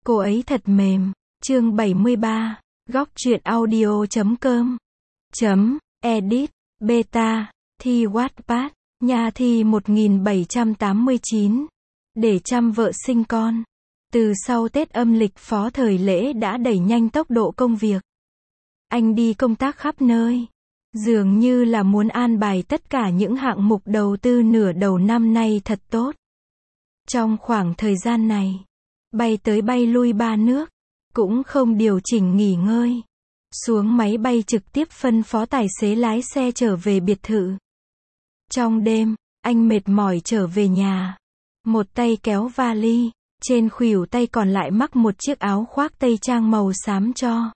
Cô ấy thật mềm. Chương 73. Góc truyện audio.com. Edit. Beta. Thi Wattpad. Nhà thi 1789. Để chăm vợ sinh con. Từ sau Tết âm lịch, Phó Thời Lễ đã đẩy nhanh tốc độ công việc. Anh đi công tác khắp nơi. Dường như là muốn an bài tất cả những hạng mục đầu tư nửa đầu năm nay thật tốt. Trong khoảng thời gian này, bay tới bay lui 3 nước, cũng không điều chỉnh nghỉ ngơi. Xuống máy bay trực tiếp phân phó tài xế lái xe trở về biệt thự. Trong đêm, anh mệt mỏi trở về nhà. Một tay kéo vali, trên khuỷu tay còn lại mắc một chiếc áo khoác tây trang màu xám cho.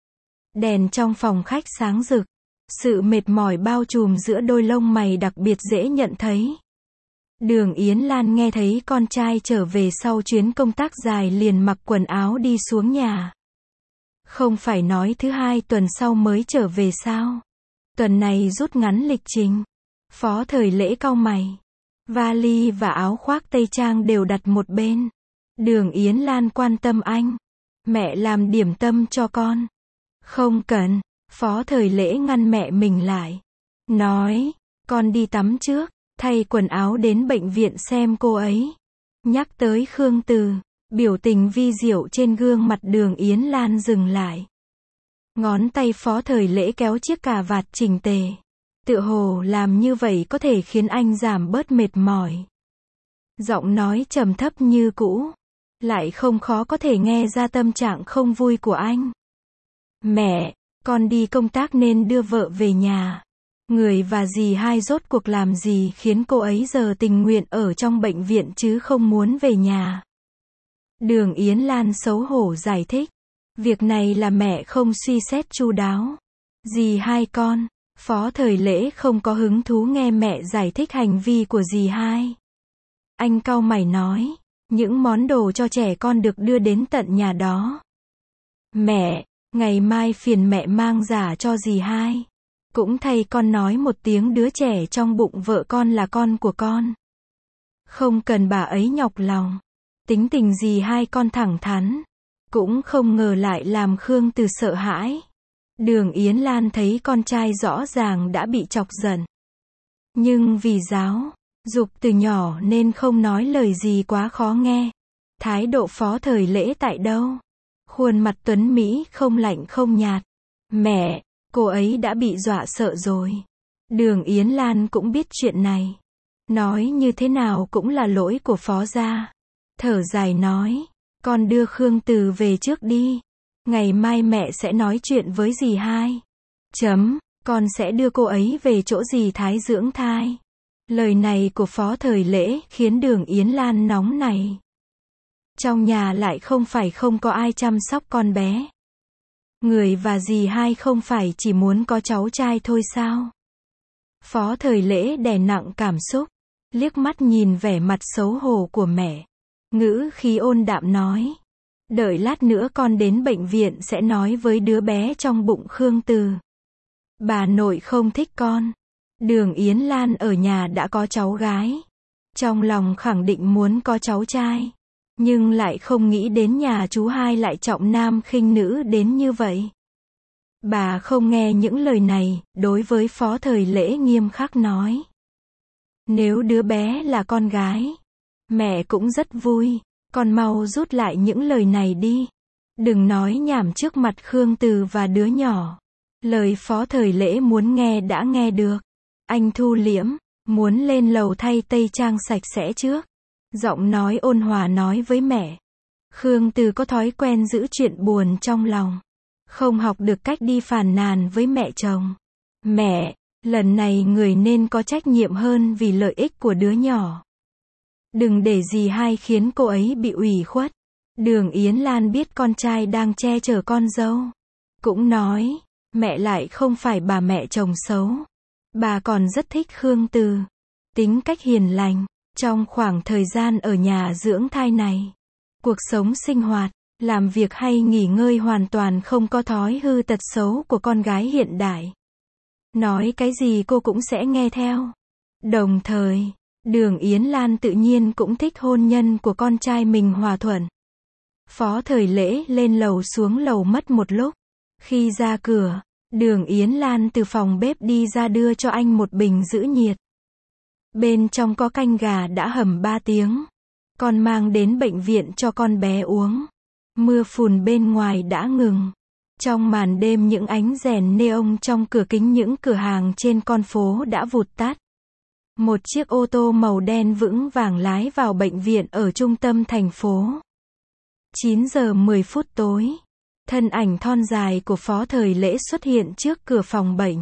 Đèn trong phòng khách sáng rực. Sự mệt mỏi bao trùm giữa đôi lông mày đặc biệt dễ nhận thấy. Đường Yến Lan nghe thấy con trai trở về sau chuyến công tác dài liền mặc quần áo đi xuống nhà. Không phải nói thứ 2 tuần sau mới trở về sao? Tuần này rút ngắn lịch trình. Phó Thời Lễ cau mày. Vali và áo khoác tây trang đều đặt một bên. Đường Yến Lan quan tâm anh. Mẹ làm điểm tâm cho con. Không cần. Phó Thời Lễ ngăn mẹ mình lại. Nói, con đi tắm trước, thay quần áo đến bệnh viện xem cô ấy. Nhắc tới Khương Từ, biểu tình vi diệu trên gương mặt Đường Yến Lan dừng lại. Ngón tay Phó Thời Lễ kéo chiếc cà vạt chỉnh tề. Tựa hồ làm như vậy có thể khiến anh giảm bớt mệt mỏi. Giọng nói trầm thấp như cũ, lại không khó có thể nghe ra tâm trạng không vui của anh. Mẹ, con đi công tác nên đưa vợ về nhà. Người và dì hai rốt cuộc làm gì khiến cô ấy giờ tình nguyện ở trong bệnh viện chứ không muốn về nhà. Đường Yến Lan xấu hổ giải thích. Việc này là mẹ không suy xét chu đáo. Dì hai con. Phó Thời Lễ không có hứng thú nghe mẹ giải thích hành vi của dì hai. Anh cau mày nói. Những món đồ cho trẻ con được đưa đến tận nhà đó. Mẹ, ngày mai phiền mẹ mang giả cho dì hai. Cũng thay con nói một tiếng đứa trẻ trong bụng vợ con là con của con. Không cần bà ấy nhọc lòng. Tính tình dì hai con thẳng thắn. Cũng không ngờ lại làm Khương Từ sợ hãi. Đường Yến Lan thấy con trai rõ ràng đã bị chọc giận. Nhưng vì giáo dục từ nhỏ nên không nói lời gì quá khó nghe. Thái độ Phó Thời Lễ tại đâu? Khuôn mặt tuấn Mỹ không lạnh không nhạt. Mẹ, cô ấy đã bị dọa sợ rồi. Đường Yến Lan cũng biết chuyện này. Nói như thế nào cũng là lỗi của Phó gia. Thở dài nói, con đưa Khương Từ về trước đi. Ngày mai mẹ sẽ nói chuyện với dì hai. Con sẽ đưa cô ấy về chỗ dì Thái dưỡng thai. Lời này của Phó Thời Lễ khiến Đường Yến Lan nóng này. Trong nhà lại không phải không có ai chăm sóc con bé. Người và dì hai không phải chỉ muốn có cháu trai thôi sao? Phó Thời Lễ đè nặng cảm xúc, liếc mắt nhìn vẻ mặt xấu hổ của mẹ. Ngữ khí ôn đạm nói. Đợi lát nữa con đến bệnh viện sẽ nói với đứa bé trong bụng Khương Từ. Bà nội không thích con. Đường Yến Lan ở nhà đã có cháu gái. Trong lòng khẳng định muốn có cháu trai. Nhưng lại không nghĩ đến nhà chú hai lại trọng nam khinh nữ đến như vậy. Bà không nghe những lời này, đối với Phó Thời Lễ nghiêm khắc nói. Nếu đứa bé là con gái, mẹ cũng rất vui. Con mau rút lại những lời này đi. Đừng nói nhảm trước mặt Khương Từ và đứa nhỏ. Lời Phó Thời Lễ muốn nghe đã nghe được. Anh thu liễm, muốn lên lầu thay tây trang sạch sẽ trước. Giọng nói ôn hòa nói với mẹ. Khương Từ có thói quen giữ chuyện buồn trong lòng. Không học được cách đi phàn nàn với mẹ chồng. Mẹ, lần này người nên có trách nhiệm hơn vì lợi ích của đứa nhỏ. Đừng để dì hai khiến cô ấy bị ủy khuất. Đường Yến Lan biết con trai đang che chở con dâu. Cũng nói, mẹ lại không phải bà mẹ chồng xấu. Bà còn rất thích Khương Từ. Tính cách hiền lành. Trong khoảng thời gian ở nhà dưỡng thai này, cuộc sống sinh hoạt, làm việc hay nghỉ ngơi hoàn toàn không có thói hư tật xấu của con gái hiện đại. Nói cái gì cô cũng sẽ nghe theo. Đồng thời, Đường Yến Lan tự nhiên cũng thích hôn nhân của con trai mình hòa thuận. Phó Thời Lễ lên lầu xuống lầu mất một lúc. Khi ra cửa, Đường Yến Lan từ phòng bếp đi ra đưa cho anh một bình giữ nhiệt. Bên trong có canh gà đã hầm 3 tiếng. Con mang đến bệnh viện cho con bé uống. Mưa phùn bên ngoài đã ngừng. Trong màn đêm những ánh đèn neon trong cửa kính những cửa hàng trên con phố đã vụt tắt. Một chiếc ô tô màu đen vững vàng lái vào bệnh viện ở trung tâm thành phố. 9 giờ 10 phút tối. Thân ảnh thon dài của Phó Thời Lễ xuất hiện trước cửa phòng bệnh.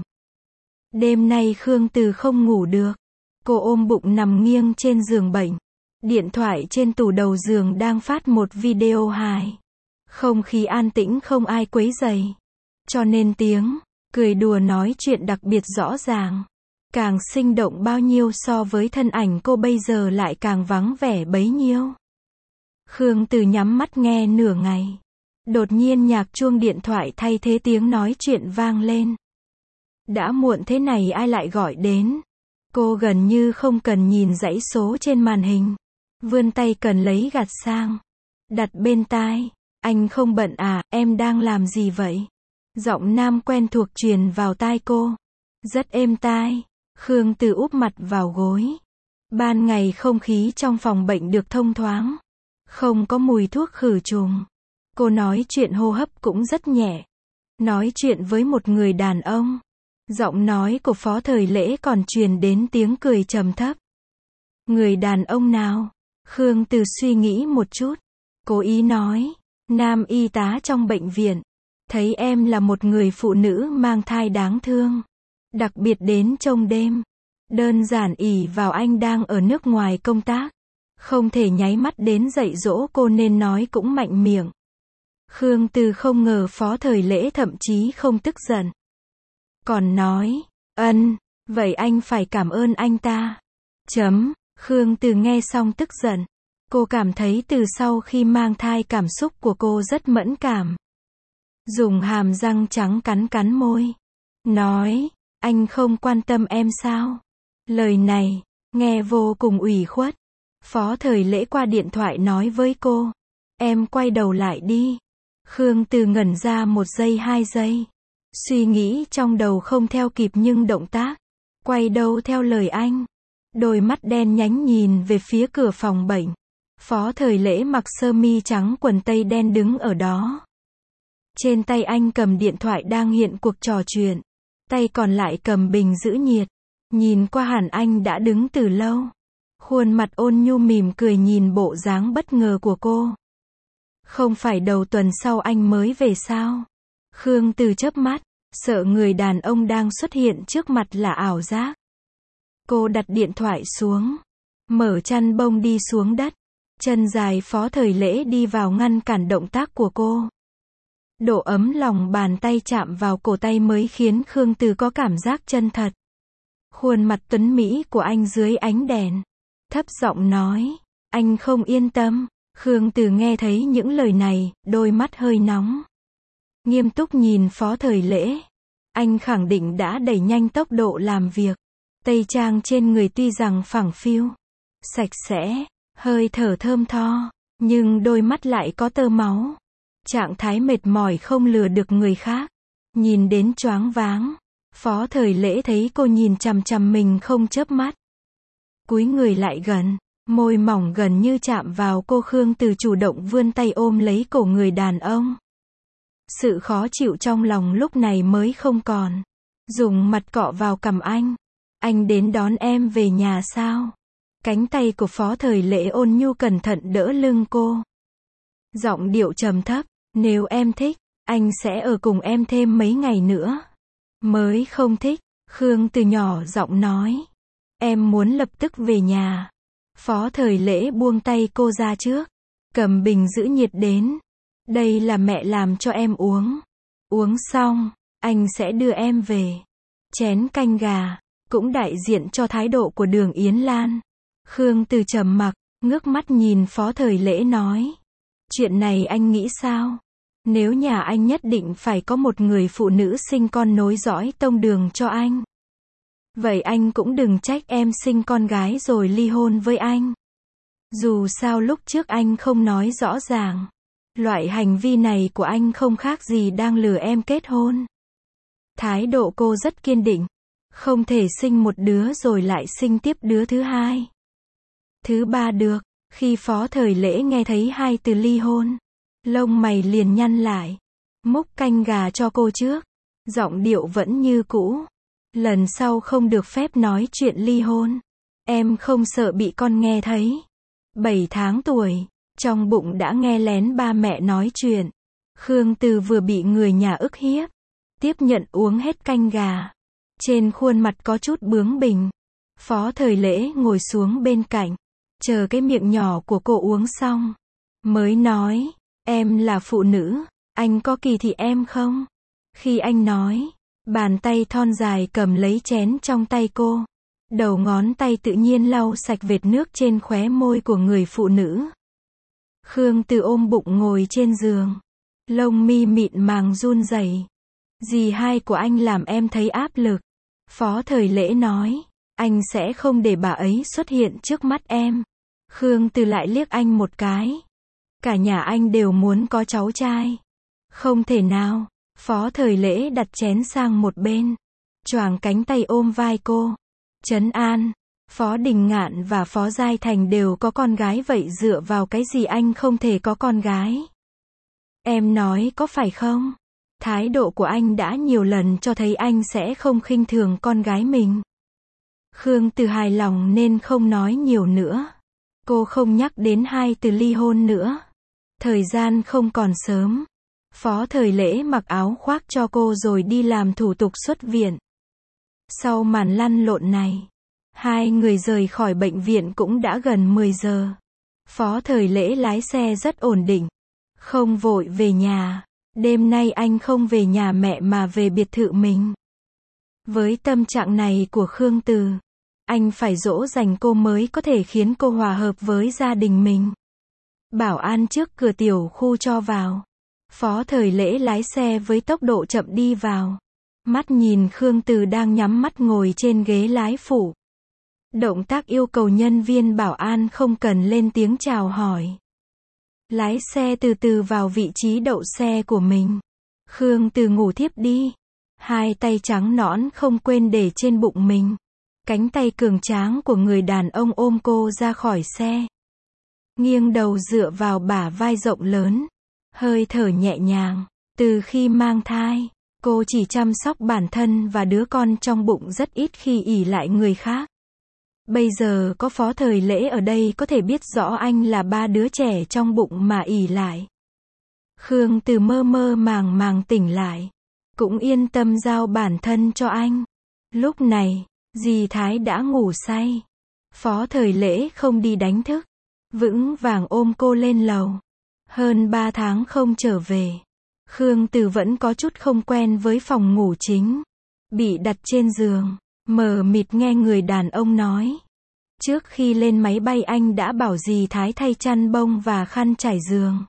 Đêm nay Khương Từ không ngủ được. Cô ôm bụng nằm nghiêng trên giường bệnh. Điện thoại trên tủ đầu giường đang phát một video hài. Không khí an tĩnh không ai quấy rầy. Cho nên tiếng cười đùa nói chuyện đặc biệt rõ ràng. Càng sinh động bao nhiêu so với thân ảnh cô bây giờ lại càng vắng vẻ bấy nhiêu. Khương Từ nhắm mắt nghe nửa ngày. Đột nhiên nhạc chuông điện thoại thay thế tiếng nói chuyện vang lên. Đã muộn thế này ai lại gọi đến? Cô gần như không cần nhìn dãy số trên màn hình. Vươn tay cần lấy gạt sang. Đặt bên tai. Anh không bận à, em đang làm gì vậy? Giọng nam quen thuộc truyền vào tai cô. Rất êm tai. Khương Từ úp mặt vào gối. Ban ngày không khí trong phòng bệnh được thông thoáng. Không có mùi thuốc khử trùng. Cô nói chuyện hô hấp cũng rất nhẹ. Nói chuyện với một người đàn ông. Giọng nói của Phó Thời Lễ còn truyền đến tiếng cười trầm thấp. Người đàn ông nào? Khương Từ suy nghĩ một chút. Cố ý nói. Nam y tá trong bệnh viện. Thấy em là một người phụ nữ mang thai đáng thương. Đặc biệt đến trông đêm. Đơn giản ỷ vào anh đang ở nước ngoài công tác. Không thể nháy mắt đến dạy dỗ cô nên nói cũng mạnh miệng. Khương Từ không ngờ Phó Thời Lễ thậm chí không tức giận. Còn nói, vậy anh phải cảm ơn anh ta. Khương Từ nghe xong tức giận. Cô cảm thấy từ sau khi mang thai cảm xúc của cô rất mẫn cảm. Dùng hàm răng trắng cắn cắn môi. Nói, anh không quan tâm em sao? Lời này, nghe vô cùng ủy khuất. Phó Thời Lễ qua điện thoại nói với cô. Em quay đầu lại đi. Khương Từ ngẩn ra 1 giây 2 giây. Suy nghĩ trong đầu không theo kịp nhưng động tác. Quay đầu theo lời anh. Đôi mắt đen nhánh nhìn về phía cửa phòng bệnh. Phó Thời Lễ mặc sơ mi trắng quần tây đen đứng ở đó. Trên tay anh cầm điện thoại đang hiện cuộc trò chuyện. Tay còn lại cầm bình giữ nhiệt. Nhìn qua hẳn anh đã đứng từ lâu. Khuôn mặt ôn nhu mỉm cười nhìn bộ dáng bất ngờ của cô. Không phải đầu tuần sau anh mới về sao? Khương Từ chớp mắt, sợ người đàn ông đang xuất hiện trước mặt là ảo giác. Cô đặt điện thoại xuống. Mở chăn bông đi xuống đất. Chân dài Phó Thời Lễ đi vào ngăn cản động tác của cô. Độ ấm lòng bàn tay chạm vào cổ tay mới khiến Khương Từ có cảm giác chân thật. Khuôn mặt tuấn mỹ của anh dưới ánh đèn. Thấp giọng nói, anh không yên tâm. Khương Từ nghe thấy những lời này, đôi mắt hơi nóng. Nghiêm túc nhìn Phó Thời Lễ. Anh khẳng định đã đẩy nhanh tốc độ làm việc. Tây trang trên người tuy rằng phẳng phiu, sạch sẽ, hơi thở thơm tho, nhưng đôi mắt lại có tơ máu. Trạng thái mệt mỏi không lừa được người khác. Nhìn đến choáng váng. Phó Thời Lễ thấy cô nhìn chằm chằm mình không chớp mắt. Cúi người lại gần. Môi mỏng gần như chạm vào cô. Khương Từ chủ động vươn tay ôm lấy cổ người đàn ông. Sự khó chịu trong lòng lúc này mới không còn. Dùng mặt cọ vào cằm anh. Anh đến đón em về nhà sao? Cánh tay của Phó Thời Lễ ôn nhu cẩn thận đỡ lưng cô. Giọng điệu trầm thấp, nếu em thích, anh sẽ ở cùng em thêm mấy ngày nữa. Mới không thích, Khương Từ nhỏ giọng nói. Em muốn lập tức về nhà. Phó Thời Lễ buông tay cô ra trước. Cầm bình giữ nhiệt đến. Đây là mẹ làm cho em uống. Uống xong, anh sẽ đưa em về. Chén canh gà, cũng đại diện cho thái độ của Đường Yến Lan. Khương Từ trầm mặc, ngước mắt nhìn Phó Thời Lễ nói. Chuyện này anh nghĩ sao? Nếu nhà anh nhất định phải có một người phụ nữ sinh con nối dõi tông đường cho anh. Vậy anh cũng đừng trách em sinh con gái rồi ly hôn với anh. Dù sao lúc trước anh không nói rõ ràng. Loại hành vi này của anh không khác gì đang lừa em kết hôn. Thái độ cô rất kiên định. Không thể sinh một đứa rồi lại sinh tiếp đứa thứ hai. Thứ ba được. Khi Phó Thời Lễ nghe thấy hai từ ly hôn, lông mày liền nhăn lại. Múc canh gà cho cô trước. Giọng điệu vẫn như cũ. Lần sau không được phép nói chuyện ly hôn. Em không sợ bị con nghe thấy. 7 tháng tuổi, trong bụng đã nghe lén ba mẹ nói chuyện. Khương Từ vừa bị người nhà ức hiếp. Tiếp nhận uống hết canh gà. Trên khuôn mặt có chút bướng bỉnh. Phó Thời Lễ ngồi xuống bên cạnh. Chờ cái miệng nhỏ của cô uống xong. Mới nói, em là phụ nữ, anh có kỳ thị em không? Khi anh nói, bàn tay thon dài cầm lấy chén trong tay cô. Đầu ngón tay tự nhiên lau sạch vệt nước trên khóe môi của người phụ nữ. Khương Từ ôm bụng ngồi trên giường. Lông mi mịn màng run rẩy. Dì hai của anh làm em thấy áp lực. Phó Thời Lễ nói, anh sẽ không để bà ấy xuất hiện trước mắt em. Khương Từ lại liếc anh một cái. Cả nhà anh đều muốn có cháu trai. Không thể nào. Phó Thời Lễ đặt chén sang một bên. Choàng cánh tay ôm vai cô. Trấn an. Phó Đình Ngạn và Phó Giai Thành đều có con gái, vậy dựa vào cái gì anh không thể có con gái? Em nói có phải không? Thái độ của anh đã nhiều lần cho thấy anh sẽ không khinh thường con gái mình. Khương Từ hài lòng nên không nói nhiều nữa. Cô không nhắc đến hai từ ly hôn nữa. Thời gian không còn sớm. Phó Thời Lễ mặc áo khoác cho cô rồi đi làm thủ tục xuất viện. Sau màn lăn lộn này, hai người rời khỏi bệnh viện cũng đã gần 10 giờ. Phó Thời Lễ lái xe rất ổn định. Không vội về nhà. Đêm nay anh không về nhà mẹ mà về biệt thự mình. Với tâm trạng này của Khương Từ, anh phải dỗ dành cô mới có thể khiến cô hòa hợp với gia đình mình. Bảo an trước cửa tiểu khu cho vào. Phó Thời Lễ lái xe với tốc độ chậm đi vào. Mắt nhìn Khương Từ đang nhắm mắt ngồi trên ghế lái phụ. Động tác yêu cầu nhân viên bảo an không cần lên tiếng chào hỏi. Lái xe từ từ vào vị trí đậu xe của mình. Khương Từ ngủ thiếp đi. Hai tay trắng nõn không quên để trên bụng mình. Cánh tay cường tráng của người đàn ông ôm cô ra khỏi xe. Nghiêng đầu dựa vào bả vai rộng lớn. Hơi thở nhẹ nhàng. Từ khi mang thai, cô chỉ chăm sóc bản thân và đứa con trong bụng, rất ít khi ỷ lại người khác. Bây giờ có Phó Thời Lễ ở đây có thể biết rõ anh là ba đứa trẻ trong bụng mà ỷ lại. Khương Từ mơ mơ màng màng tỉnh lại. Cũng yên tâm giao bản thân cho anh. Lúc này, dì Thái đã ngủ say. Phó Thời Lễ không đi đánh thức. Vững vàng ôm cô lên lầu. Hơn 3 tháng không trở về. Khương Từ vẫn có chút không quen với phòng ngủ chính. Bị đặt trên giường. Mờ mịt nghe người đàn ông nói. Trước khi lên máy bay anh đã bảo dì Thái thay chăn bông và khăn trải giường.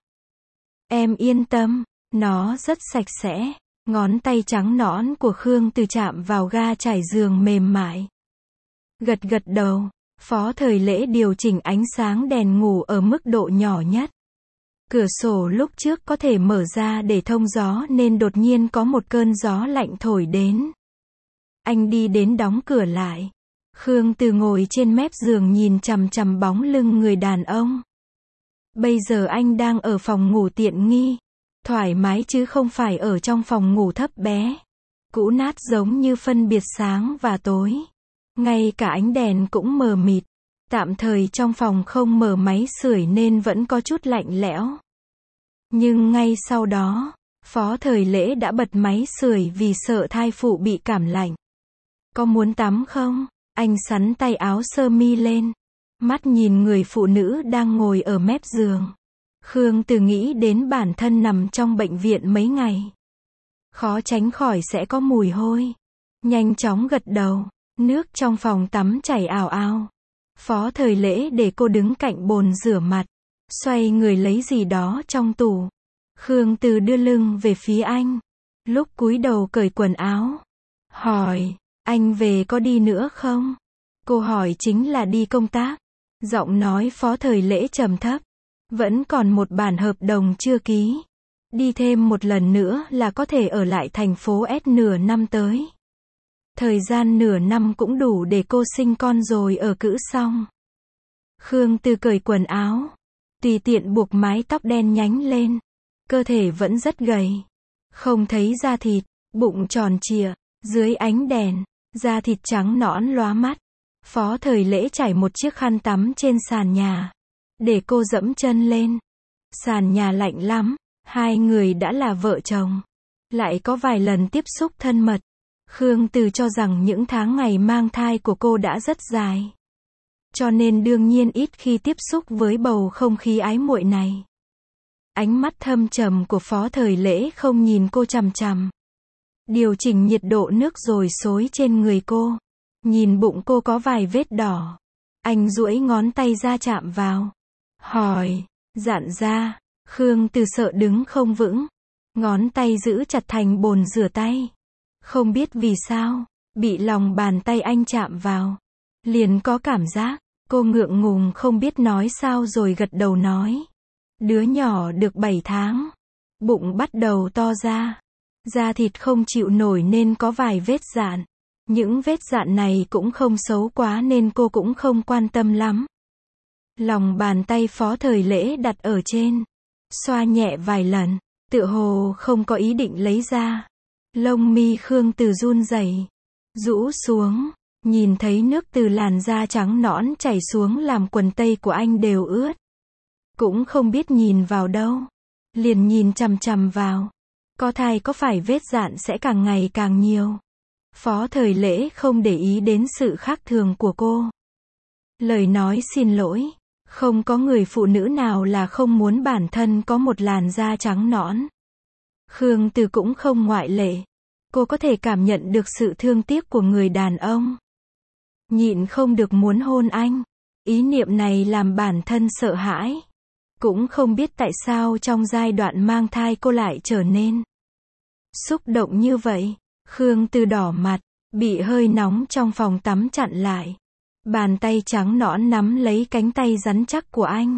Em yên tâm, nó rất sạch sẽ. Ngón tay trắng nõn của Khương Từ chạm vào ga trải giường mềm mại. Gật gật đầu. Phó Thời Lễ điều chỉnh ánh sáng đèn ngủ ở mức độ nhỏ nhất. Cửa sổ lúc trước có thể mở ra để thông gió nên đột nhiên có một cơn gió lạnh thổi đến. Anh đi đến đóng cửa lại. Khương Từ ngồi trên mép giường nhìn chằm chằm bóng lưng người đàn ông. Bây giờ anh đang ở phòng ngủ tiện nghi. Thoải mái chứ không phải ở trong phòng ngủ thấp bé. Cũ nát giống như phân biệt sáng và tối. Ngay cả ánh đèn cũng mờ mịt. Tạm thời trong phòng không mở máy sưởi nên vẫn có chút lạnh lẽo. Nhưng ngay sau đó, Phó Thời Lễ đã bật máy sưởi vì sợ thai phụ bị cảm lạnh. Có muốn tắm không? Anh xắn tay áo sơ mi lên. Mắt nhìn người phụ nữ đang ngồi ở mép giường. Khương Từ nghĩ đến bản thân nằm trong bệnh viện mấy ngày. Khó tránh khỏi sẽ có mùi hôi. Nhanh chóng gật đầu. Nước trong phòng tắm chảy ào ào. Phó Thời Lễ để cô đứng cạnh bồn rửa mặt. Xoay người lấy gì đó trong tủ. Khương Từ đưa lưng về phía anh. Lúc cúi đầu cởi quần áo. Hỏi, anh về có đi nữa không? Cô hỏi chính là đi công tác. Giọng nói Phó Thời Lễ trầm thấp. Vẫn còn một bản hợp đồng chưa ký. Đi thêm một lần nữa là có thể ở lại thành phố S nửa năm tới. Thời gian nửa năm cũng đủ để cô sinh con rồi ở cữ xong. Khương Từ cởi quần áo, tùy tiện buộc mái tóc đen nhánh lên. Cơ thể vẫn rất gầy. Không thấy da thịt, bụng tròn trịa, dưới ánh đèn, da thịt trắng nõn lóa mắt. Phó Thời Lễ trải một chiếc khăn tắm trên sàn nhà, để cô dẫm chân lên. Sàn nhà lạnh lắm, hai người đã là vợ chồng. Lại có vài lần tiếp xúc thân mật. Khương Từ cho rằng những tháng ngày mang thai của cô đã rất dài. Cho nên đương nhiên ít khi tiếp xúc với bầu không khí ái muội này. Ánh mắt thâm trầm của Phó Thời Lễ không nhìn cô chằm chằm. Điều chỉnh nhiệt độ nước rồi xối trên người cô. Nhìn bụng cô có vài vết đỏ. Anh duỗi ngón tay ra chạm vào. Hỏi, dạn ra. Khương Từ sợ đứng không vững. Ngón tay giữ chặt thành bồn rửa tay. Không biết vì sao, bị lòng bàn tay anh chạm vào. Liền có cảm giác, cô ngượng ngùng không biết nói sao rồi gật đầu nói. Đứa nhỏ được 7 tháng. Bụng bắt đầu to ra. Da thịt không chịu nổi nên có vài vết dạn. Những vết dạn này cũng không xấu quá nên cô cũng không quan tâm lắm. Lòng bàn tay Phó Thời Lễ đặt ở trên. Xoa nhẹ vài lần, tựa hồ không có ý định lấy ra. Lông mi Khương Từ run rẩy, rũ xuống, nhìn thấy nước từ làn da trắng nõn chảy xuống làm quần tây của anh đều ướt. Cũng không biết nhìn vào đâu, liền nhìn chằm chằm vào. Có thai có phải vết dạn sẽ càng ngày càng nhiều. Phó Thời Lễ không để ý đến sự khác thường của cô. Lời nói xin lỗi, không có người phụ nữ nào là không muốn bản thân có một làn da trắng nõn. Khương Từ cũng không ngoại lệ. Cô có thể cảm nhận được sự thương tiếc của người đàn ông. Nhịn không được muốn hôn anh. Ý niệm này làm bản thân sợ hãi. Cũng không biết tại sao trong giai đoạn mang thai cô lại trở nên xúc động như vậy. Khương Từ đỏ mặt, bị hơi nóng trong phòng tắm chặn lại. Bàn tay trắng nõn nắm lấy cánh tay rắn chắc của anh.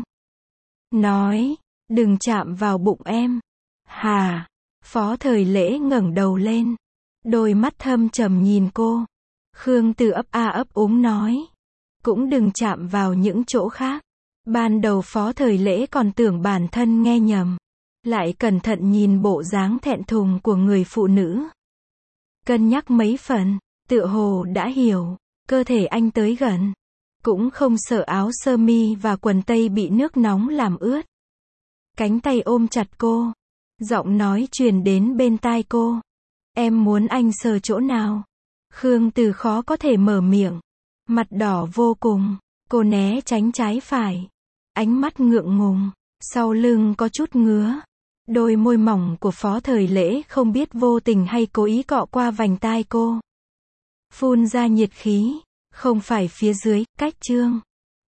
Nói, đừng chạm vào bụng em. Hà, Phó Thời Lễ ngẩng đầu lên. Đôi mắt thâm trầm nhìn cô. Khương Từ ấp a ấp úng nói. Cũng đừng chạm vào những chỗ khác. Ban đầu Phó Thời Lễ còn tưởng bản thân nghe nhầm. Lại cẩn thận nhìn bộ dáng thẹn thùng của người phụ nữ. Cân nhắc mấy phần, tựa hồ đã hiểu. Cơ thể anh tới gần. Cũng không sợ áo sơ mi và quần tây bị nước nóng làm ướt. Cánh tay ôm chặt cô. Giọng nói truyền đến bên tai cô. Em muốn anh sờ chỗ nào? Khương Từ khó có thể mở miệng. Mặt đỏ vô cùng. Cô né tránh trái phải. Ánh mắt ngượng ngùng. Sau lưng có chút ngứa. Đôi môi mỏng của Phó Thời Lễ không biết vô tình hay cố ý cọ qua vành tai cô. Phun ra nhiệt khí. Không phải phía dưới, cách chương.